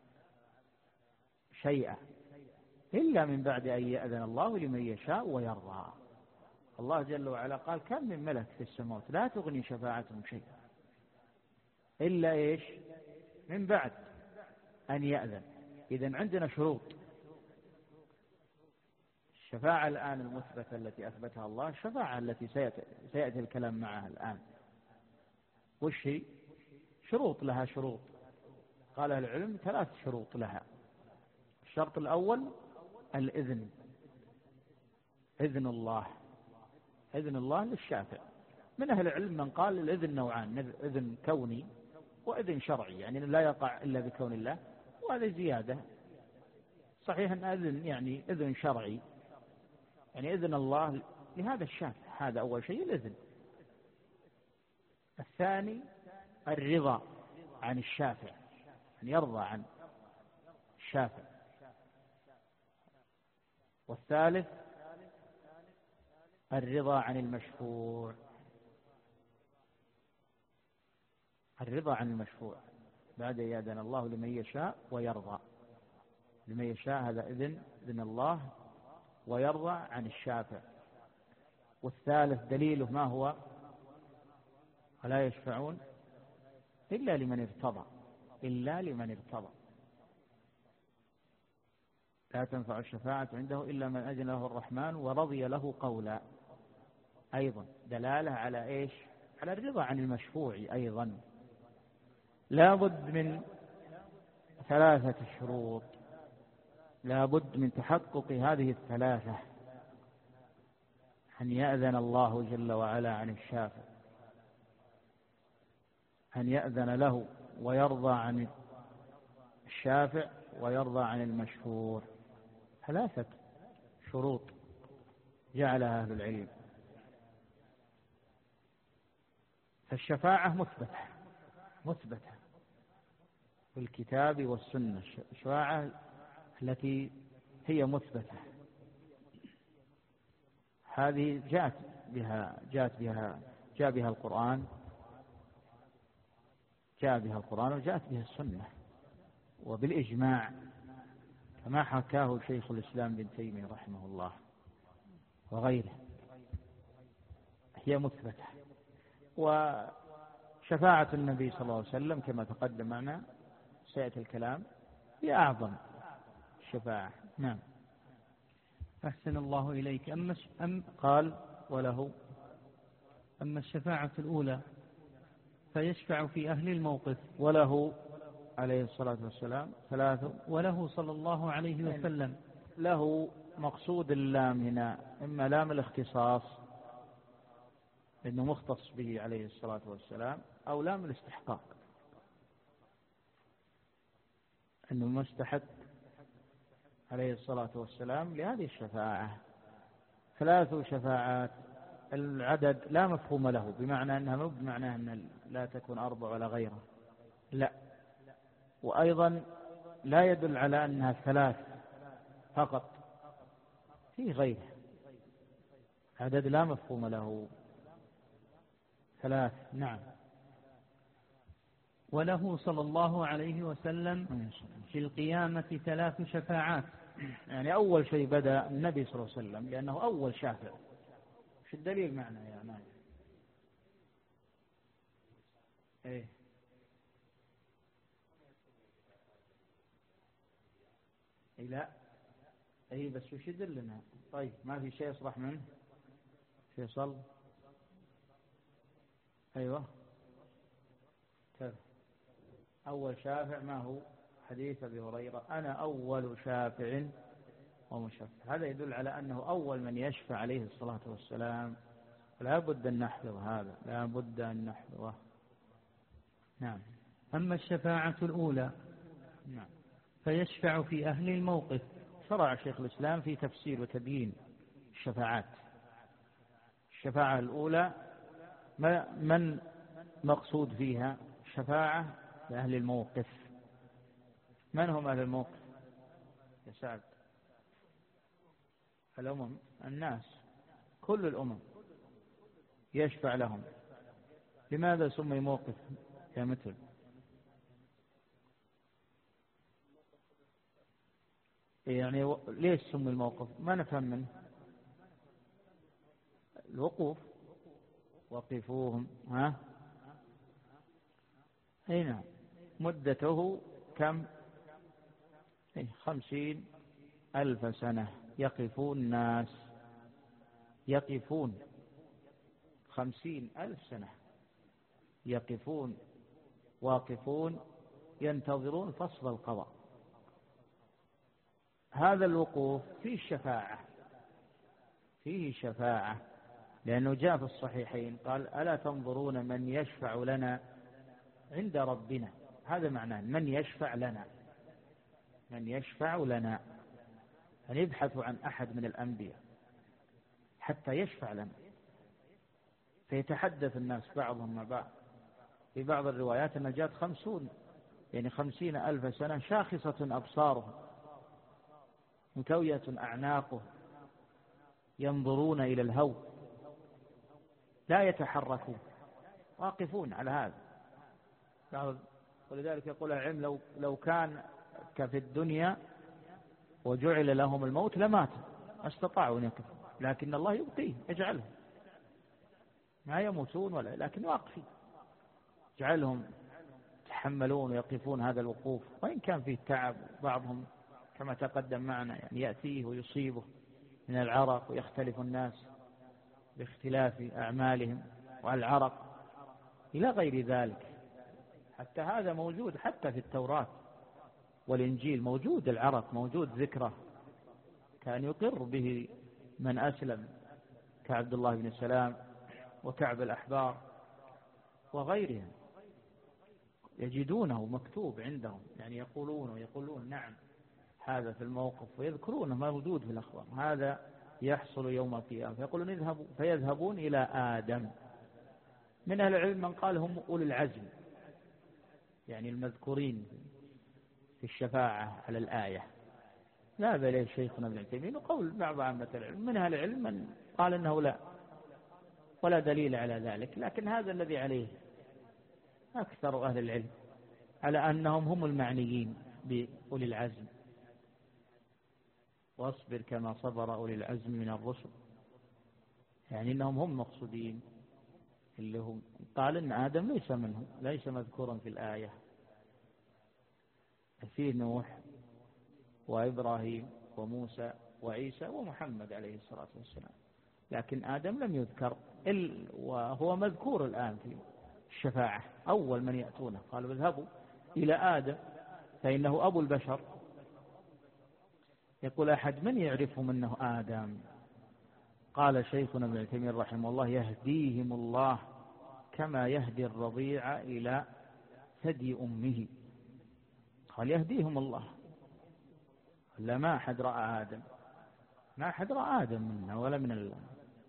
شيئا إلا من بعد أن يأذن الله لمن يشاء ويرضى. الله جل وعلا قال: كم من ملك في السماوات لا تغني شفاعتهم شيئا إلا إيش؟ من بعد أن يأذن. إذن عندنا شروط الشفاعة الآن المثبتة التي أثبتها الله الشفاعة التي سيأتي, سيأتي الكلام معها الآن. وش هي؟ شروط لها شروط، قال العلم ثلاث شروط لها. الشرط الأول الإذن، إذن الله، إذن الله للشافع. من أهل العلم من قال الإذن نوعان، إذن كوني وإذن شرعي، يعني لا يقع إلا بكون الله، وهذا زيادة. صحيح أن إذن يعني إذن شرعي، يعني إذن الله لهذا الشافع، هذا أول شيء الإذن. الثاني الرضا عن الشافع، أن يرضى عن الشافع. والثالث الرضا عن المشفوع، الرضا عن المشفوع بعد يأذن الله لمن يشاء ويرضى. لمن يشاء هذا إذن إذن الله، ويرضى عن الشافع. والثالث دليله ما هو؟ ولا يشفعون إلا لمن ارتضى، إلا لمن ارتضى. لا تنفع الشفاعة عنده إلا من أذن له الرحمن ورضي له قولا، أيضا دلالة على إيش؟ على الرضا عن المشفوع. أيضا لا بد من ثلاثة شروط، لا بد من تحقق هذه الثلاثة، أن يأذن الله جل وعلا عن الشافع، أن يأذن له ويرضى عن الشافع، ويرضى عن المشفوع. ثلاثة شروط جعلها أهل العلم. فالشفاعة مثبتة مثبتة في الكتاب والسنة، الشفاعة التي هي مثبتة هذه جاءت بها جاءت بها جاء بها القرآن جاء بها القرآن وجاءت بها السنة وبالإجماع، كما حكاه شيخ الإسلام ابن تيمية رحمه الله وغيره. هي مثبتة. وشفاعة النبي صلى الله عليه وسلم كما تقدم معنا سيأتي الكلام هي أعظم الشفاعة. نعم. أحسن الله إليك. أما أم قال وله أما الشفاعة الأولى فيشفع في أهل الموقف. وله عليه الصلاة والسلام ثلاثة. وله صلى الله عليه وسلم. له مقصود اللام هنا إما لام الاختصاص إنه مختص به عليه الصلاة والسلام، أو لام الاستحقاق إنه مستحق عليه الصلاة والسلام لهذه الشفاعة. ثلاث شفاعات، العدد لا مفهوم له، بمعنى أنها مو بمعنى أن لا تكون أربع ولا غيره، لا. وأيضا لا يدل على أنها ثلاث فقط، في غيره. عدد لا مفهوم له، ثلاث. نعم. وله صلى الله عليه وسلم في القيامة ثلاث شفاعات. يعني أول شيء بدأ النبي صلى الله عليه وسلم لأنه أول شافع. شو الدليل معنا يا نايف؟ إيه إيه لا إيه بس وش يدلنا؟ طيب ما في شيء يصرح منه فيصل. أيوة كيف أول شافع؟ ما هو حديث أبي هريرة أنا أول شافع ومشفع. هذا يدل على أنه أول من يشفع عليه الصلاة والسلام. لا بد أن نحفظ هذا، لا بد أن نحفظه. نعم. أما الشفاعة الأولى نعم فيشفع في أهل الموقف. شرع شيخ الإسلام في تفسير وتبيين الشفاعات. الشفاعة الأولى من مقصود فيها؟ شفاعة لأهل الموقف. من هم أهل الموقف يا سعد؟ الأمم، الناس، كل الأمم يشفع لهم. لماذا سمي موقف يا مثل؟ يعني ليش سمي الموقف؟ ما نفهم منه. الوقوف، وقفوهم. ها هنا مدته كم؟ خمسين ألف سنة يقفون الناس، يقفون خمسين ألف سنة يقفون واقفون ينتظرون فصل القضاء. هذا الوقوف فيه شفاعة، فيه شفاعة، لأنه جاء في الصحيحين قال ألا تنظرون من يشفع لنا عند ربنا. هذا معناه من يشفع لنا، من يشفع لنا، أن يبحثوا عن أحد من الأنبياء حتى يشفع لنا. فيتحدث الناس بعضهم مع بعض. في بعض الروايات أن جاءت خمسون يعني خمسين ألف سنة شاخصة أبصارهم مكوية أعناقهم ينظرون إلى الهو لا يتحركون واقفون على هذا. ولذلك يقول العلم لو, لو كان كفي الدنيا وجعل لهم الموت لمات استطاعوا أن يقفوا، لكن الله يبقيه يجعلهم ما يموتون ولا لكن واقفين، جعلهم يتحملون ويقفون هذا الوقوف، وإن كان فيه تعب. بعضهم كما تقدم معنا يعني يأتيه ويصيبه من العرق، ويختلف الناس باختلاف أعمالهم والعرق إلى غير ذلك. حتى هذا موجود حتى في التوراة والإنجيل، موجود العرق، موجود ذكره، كان يقر به من أسلم كعبد الله بن سلام وكعب الأحبار وغيرهم، يجدونه مكتوب عندهم، يعني يقولون ويقولون نعم هذا في الموقف، ويذكرونه موجود في الأخبار، هذا يحصل يوم القيامة. فيقولون اذهبوا، فيذهبون إلى آدم. من أهل العلم من قال هم أولي العزم، يعني المذكورين في الشفاعة على الآية، لا بل شيخنا ابن تيمية وقول بعض عامة العلم. من أهل العلم من قال أنه لا، ولا دليل على ذلك، لكن هذا الذي عليه أكثر أهل العلم، على أنهم هم المعنيين بأولي العزم. واصبر كما صبر أولي العزم من الرسل، يعني أنهم هم مقصودين. اللي هم قال إن آدم ليس منهم، ليس مذكورا في الآية. فيه نوح وإبراهيم وموسى وعيسى ومحمد عليه الصلاة والسلام، لكن آدم لم يذكر، وهو مذكور الآن في الشفاعة. أول من يأتونه قالوا اذهبوا إلى آدم فإنه أبو البشر. يقول أحد من يعرفهم أنه آدم؟ قال شيخنا ابن تيمية رحمه الله يهديهم الله كما يهدي الرضيع إلى ثدي أمه. قال يهديهم الله، لا ما أحد رأى آدم، ما أحد رأى آدم منا ولا من الله.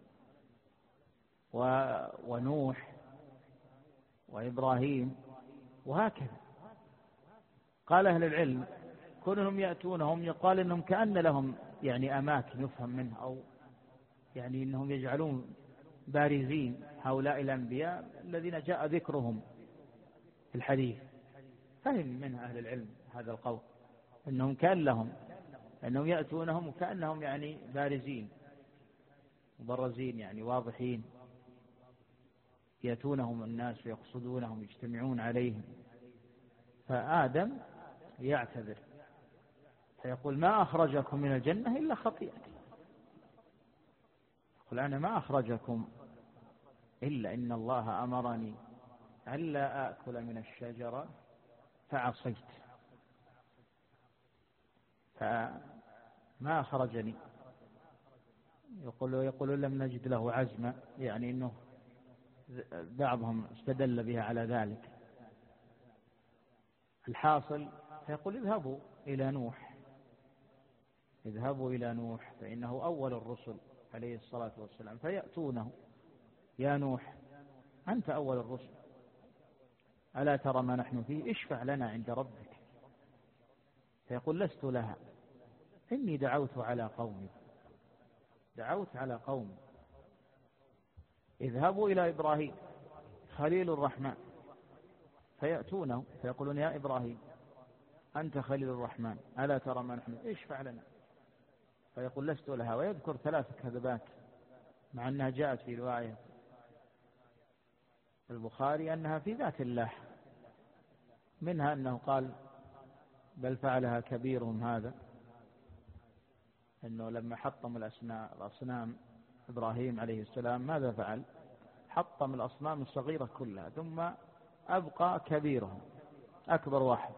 و... ونوح وإبراهيم وهكذا. قال أهل العلم كونهم يأتونهم يقال إنهم كأن لهم يعني أماكن يفهم منها، أو يعني إنهم يجعلون بارزين هؤلاء الأنبياء الذين جاء ذكرهم في الحديث. فهم من أهل العلم هذا القول، إنهم كان لهم، أنهم يأتونهم كأنهم يعني بارزين مبرزين، يعني واضحين، يأتونهم الناس ويقصدونهم يجتمعون عليهم. فآدم يعتذر فيقول ما أخرجكم من الجنة إلا خطيئتي. يقول أنا ما أخرجكم إلا إن الله أمرني ألا آكل من الشجرة فعصيت، فما أخرجني. يقول يقول لم نجد له عزما، يعني أنه بعضهم استدل بها على ذلك. الحاصل فيقول اذهبوا إلى نوح، اذهبوا إلى نوح فإنه أول الرسل عليه الصلاة والسلام. فيأتونه يا نوح أنت أول الرسل، ألا ترى ما نحن فيه، اشفع لنا عند ربك. فيقول لست لها إني دعوت على قومي، دعوت على قومي. اذهبوا إلى إبراهيم خليل الرحمن، فيأتونه فيقولون يا إبراهيم أنت خليل الرحمن، ألا ترى ما نحن، اشفع لنا. فيقول لست لها، ويذكر ثلاث كذبات مع أنها جاءت في رواية البخاري أنها في ذات الله، منها أنه قال بل فعلها كبيرهم هذا، أنه لما حطم الأصنام إبراهيم عليه السلام ماذا فعل؟ حطم الأصنام الصغيرة كلها ثم أبقى كبيرهم أكبر واحد،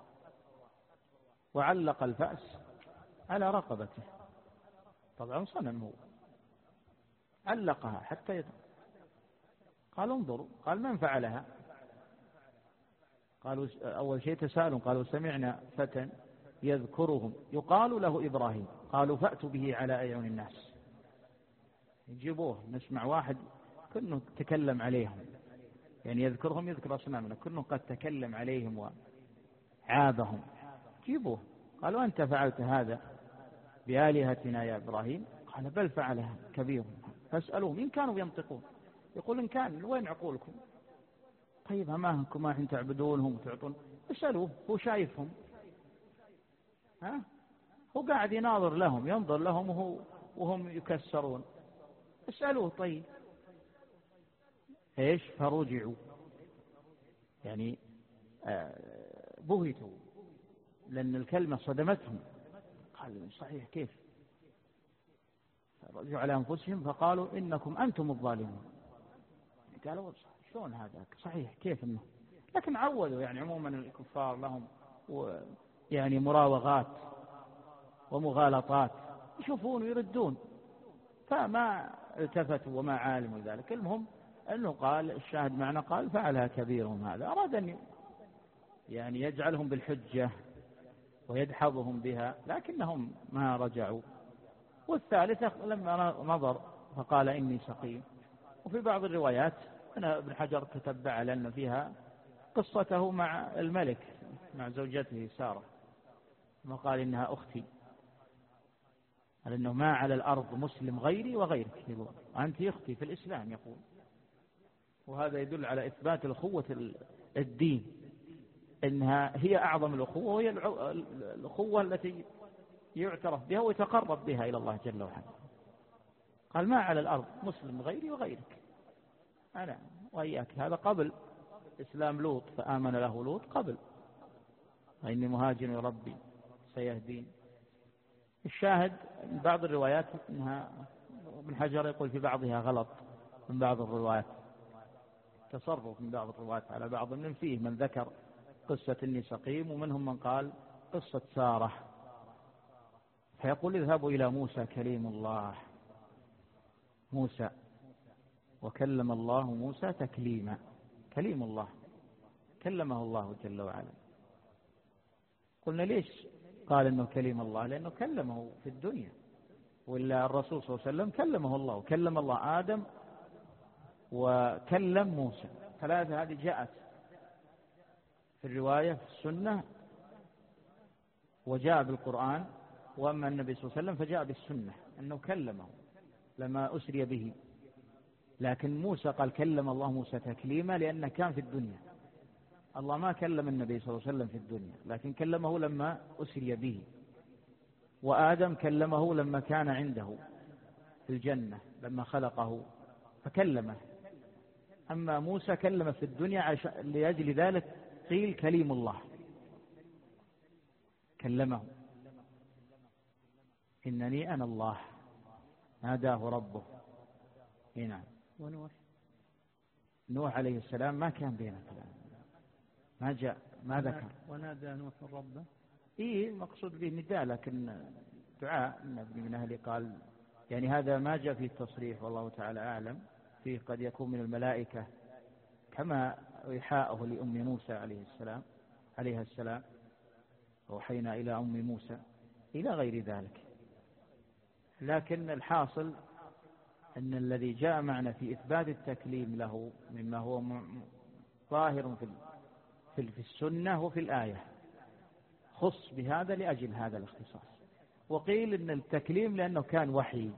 وعلق الفأس على رقبته، طبعا صنم هو، علقها حتى يدخل. قال انظروا، قال من فعلها؟ قالوا أول شيء تساءلوا، قالوا سمعنا فتى يذكرهم يقال له إبراهيم، قالوا فأتوا به على أعين الناس، يجيبوه نسمع واحد كنه تكلم عليهم، يعني يذكرهم يذكر أصنامنا كنه قد تكلم عليهم وعابهم، جيبوه. قالوا أنت فعلت هذا بآلهتنا يا إبراهيم؟ قال بل فعلها كبيرهم فاسألوهم إن كانوا ينطقون. يقول إن كان وين عقولكم؟ طيب هماهكم ما حين تعبدونهم وتعطون، اسألوه، هو شايفهم، ها هو قاعد يناظر لهم ينظر لهم وهو وهم يكسرون، اسألوه. طيب ايش؟ فرجعوا، يعني بهتوا لأن الكلمة صدمتهم. قال صحيح كيف؟ رجعوا على أنفسهم فقالوا إنكم أنتم الظالمون. قالوا شلون هذا صحيح كيف إنه، لكن عودوا يعني عموما الكفار لهم يعني مراوغات ومغالطات، يشوفون ويردون، فما التفتوا وما عالموا ذلك. المهم أنه قال الشاهد معنا قال فعلها كبيرهم هذا، أراد أن يعني يجعلهم بالحجة ويدحضهم بها، لكنهم ما رجعوا. والثالثة لما نظر فقال إني سقيم. وفي بعض الروايات أنا ابن حجر تتبع لأن فيها قصته مع الملك مع زوجته سارة، وقال إنها أختي، قال إنه ما على الأرض مسلم غيري وغيرك، يقول أنت أختي في الإسلام يقول. وهذا يدل على إثبات الأخوة الدين، إنها هي أعظم الأخوة، وهي الأخوة التي يعترف بها ويتقرب بها إلى الله جل وعلا. قال ما على الأرض مسلم غيري وغيرك، أنا وإياك. هذا قبل إسلام لوط، فآمن له لوط قبل، وإني مهاجر ربي سيهدين. الشاهد من بعض الروايات إنها ابن حجر يقول في بعضها غلط من بعض الروايات، تصرف من بعض الروايات على بعض، من فيه من ذكر قصة إني سقيم، ومنهم من قال قصة سارة. فيقول اذهبوا إلى موسى كليم الله، موسى وكلم الله موسى تكليما، كليم الله كلمه الله جل وعلا. قلنا ليش قال إنه كليم الله؟ لأنه كلمه في الدنيا، وإلا الرسول صلى الله عليه وسلم كلمه الله، وكلم الله آدم وكلم موسى، ثلاثة هذه جاءت في الرواية في السنة وجاء بالقرآن. وأما النبي صلى الله عليه وسلم فجاء بالسنة أنه كلمه لما أسري به، لكن موسى قال كلم الله موسى تكليما لأنه كان في الدنيا. الله ما كلم النبي صلى الله عليه وسلم في الدنيا، لكن كلمه لما أسري به. وآدم كلمه لما كان عنده في الجنة لما خلقه فكلمه. أما موسى كلم في الدنيا لأجل ذلك قيل كليم الله، كلمه إنني أنا الله، ناداه ربه. هنا ونوح نوح عليه السلام ما كان بينه كلام، ما جاء ما ذكر. ونادى نوح ربه، إيه مقصود به نداء، لكن دعاء. ابن من أهلي قال يعني هذا ما جاء فيه التصريح، والله تعالى أعلم، فيه قد يكون من الملائكة كما إيحاءه لأم موسى عليه السلام عليها السلام، وحينا إلى أم موسى إلى غير ذلك. لكن الحاصل أن الذي جاء معنا في إثبات التكليم له مما هو ظاهر في في السنة وفي الآية خص بهذا لأجل هذا الاختصاص. وقيل أن التكليم لأنه كان وحي،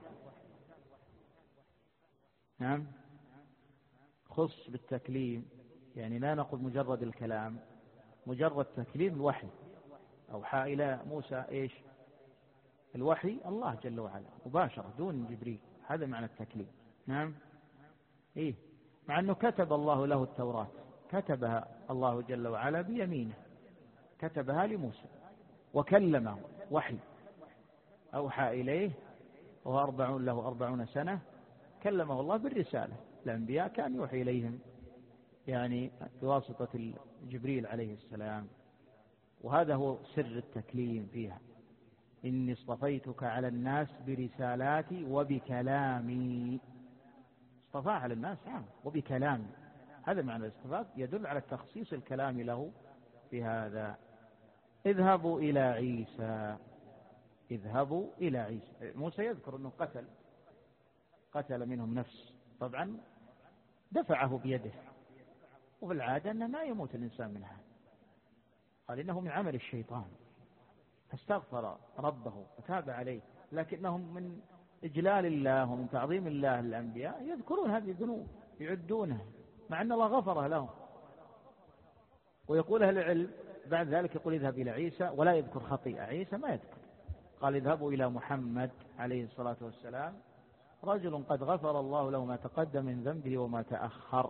نعم خص بالتكليم، يعني لا نقول مجرد الكلام، مجرد تكليم الوحي. أوحى إلى موسى إيش؟ الوحي الله جل وعلا مباشرة دون جبريل، هذا معنى التكليم. نعم إيه، مع أنه كتب الله له التوراة، كتبها الله جل وعلا بيمينه، كتبها لموسى وكلمه وحي. أوحى إليه وهو أربعون له أربعون سنة، كلمه الله بالرسالة. الأنبياء كان يوحي إليهم يعني بواسطة جبريل عليه السلام، وهذا هو سر التكليم فيها. إني اصطفيتك على الناس برسالاتي وبكلامي. اصطفاه على الناس نعم وبكلامي، هذا معنى الاصطفاء، يدل على تخصيص الكلام له في هذا. اذهبوا إلى عيسى، اذهبوا إلى عيسى. موسى يذكر أنه قتل قتل منهم نفس، طبعا دفعه بيده، وفي العادة أنه ما يموت الإنسان منها، قال إنه من عمل الشيطان، فاستغفر ربه وتاب عليه. لكنهم من إجلال الله ومن تعظيم الله للأنبياء يذكرون هذه الذنوب يعدونها، مع أن الله غفره لهم. ويقول أهل العلم بعد ذلك، يقول اذهب إلى عيسى، ولا يذكر خطيئة عيسى، ما يذكر. قال اذهبوا إلى محمد عليه الصلاة والسلام، رجل قد غفر الله له ما تقدم من ذنبه وما تأخر.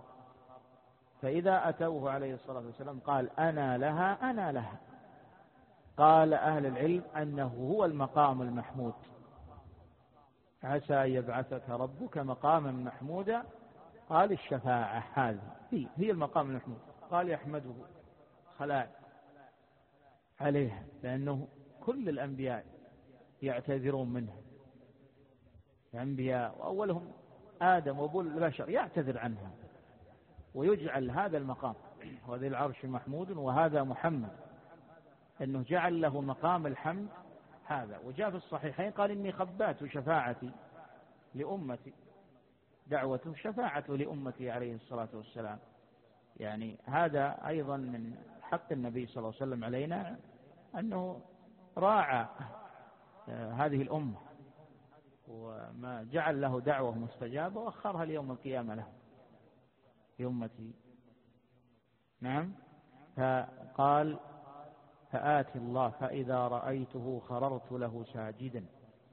فإذا أتوه عليه الصلاة والسلام قال أنا لها أنا لها. قال أهل العلم أنه هو المقام المحمود، عسى أن يبعثك ربك مقاما محمودا. قال الشفاعة، هذه هي, هي المقام المحمود. قال يحمده خلائق عليها، لأنه كل الأنبياء يعتذرون منه، الأنبياء وأولهم آدم وأبو البشر يعتذر عنها، ويجعل هذا المقام وذي العرش محمود وهذا محمد، أنه جعل له مقام الحمد هذا. وجاء في الصحيحين قال إني خبأت شفاعتي لأمتي، دعوته شفاعة لأمتي عليه الصلاة والسلام. يعني هذا أيضا من حق النبي صلى الله عليه وسلم علينا، أنه راعى هذه الأمة، وما جعل له دعوة مستجابة وأخرها ليوم القيامة له لأمتي. نعم. فقال فآتي الله فإذا رأيته خررت له ساجدا،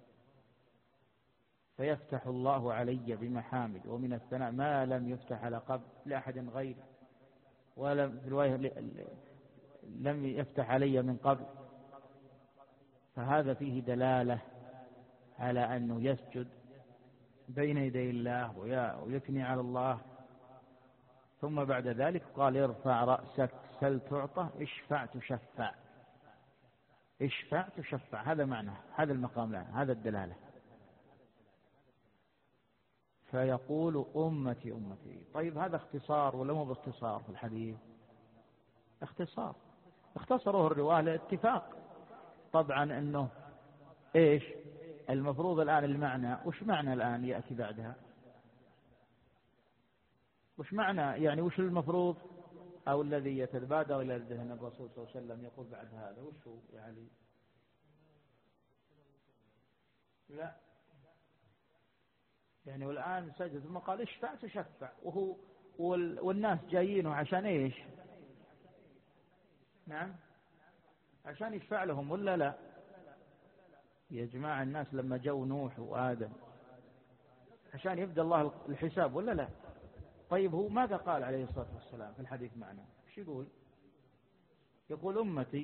فيفتح الله علي بمحامد ومن الثناء ما لم يفتح على قبل لأحد غيره، ولم في الرواية لم يفتح علي من قبل. فهذا فيه دلالة على أنه يسجد بين يدي الله ويثني على الله. ثم بعد ذلك قال ارفع رأسك سل تعطى اشفع تشفع، اشفع تشفع، هذا معنى هذا المقام لنا، هذا الدلالة. فيقول أمتي أمتي. طيب هذا اختصار ولا مو باختصار في الحديث؟ اختصار، اختصره الرواة لاتفاق طبعا أنه إيش المفروض الآن المعنى. وش معنى الآن يأتي بعدها؟ وش معنى يعني وش المفروض أو الذي يتبادر إلى ذهن الرسول صلى الله عليه وسلم يقول بعد هذا وش هو يعني؟ لا يعني والآن سجد ثم قال اشفع تشفع، وهو والناس جايينه عشان إيش؟ نعم عشان يشفع لهم ولا لا؟ يا جماعة الناس لما جو نوح وآدم عشان يبدأ الله الحساب ولا لا؟ طيب هو ماذا قال عليه الصلاة والسلام في الحديث معنا؟ ايش يقول؟ يقول أمتي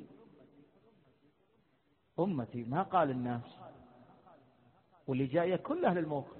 أمتي، ما قال الناس. واللي جاية كل أهل الموقف.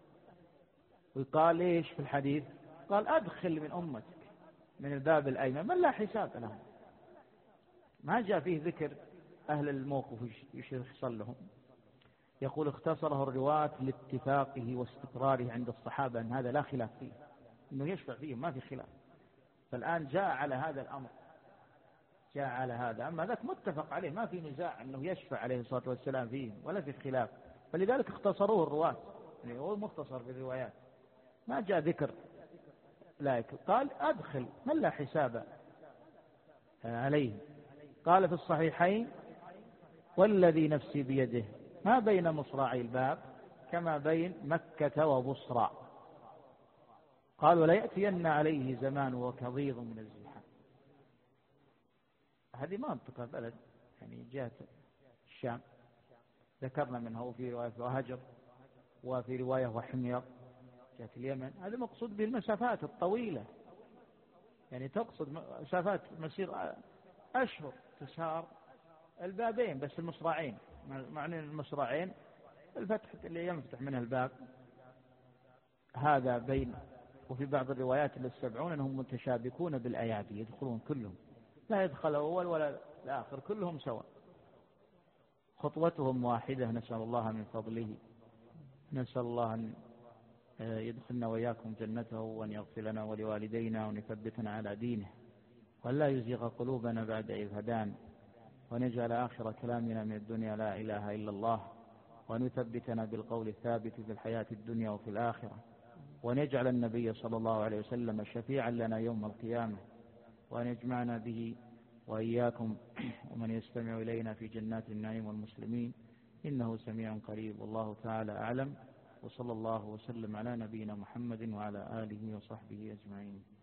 وقال إيش في الحديث؟ قال أدخل من أمتك من الباب الأيمن من لا حساب لهم. ما جاء فيه ذكر أهل الموقف ايش يحصل لهم. يقول اختصره الرواة لاتفاقه واستقراره عند الصحابة أن هذا لا خلاف فيه، أنه يشفع فيهم ما في خلاف. فالآن جاء على هذا الأمر، جاء على هذا. أما ذاك متفق عليه ما في نزاع أنه يشفع عليه الصلاة والسلام فيهم ولا في خلاف، فلذلك اختصروه الرواة، يعني هو مختصر في الروايات ما جاء ذكر لايك. قال أدخل من لا حساب عليه. قال في الصحيحين والذي نفسي بيده ما بين مصراعي الباب كما بين مكة وبصرى. قال ولا يأتين عليه زمان وكضيض من الزحام. هذه منطقة بلد يعني جهة الشام ذكرنا منها، وفي رواية وهجر وفي رواية وحمير جهة اليمن. هذا مقصود بالمسافات الطويلة، يعني تقصد مسافات مسير أشهر تسار البابين بس المصراعين معنى المصراعين الفتح اللي ينفتح منه الباب، هذا بين. وفي بعض الروايات للسبعون أنهم متشابكون بالأيادي، يدخلون كلهم، لا يدخل أول ولا الآخر، كلهم سواء، خطوتهم واحدة. نسأل الله من فضله، نسأل الله أن يدخلنا وإياكم جنته، وأن يغفر لنا ولوالدينا، وأن يثبتنا على دينه، وأن لا يزيغ قلوبنا بعد إذ هدانا، وأن يجعل آخر كلامنا من الدنيا لا إله إلا الله، وأن يثبتنا بالقول الثابت في الحياة الدنيا وفي الآخرة، وأن يجعل النبي صلى الله عليه وسلم شفيعا لنا يوم القيامة، وأن يجمعنا به وإياكم ومن يستمع إلينا في جنات النعيم والمسلمين، إنه سميع قريب. والله تعالى أعلم، وصلى الله وسلم على نبينا محمد وعلى آله وصحبه أجمعين.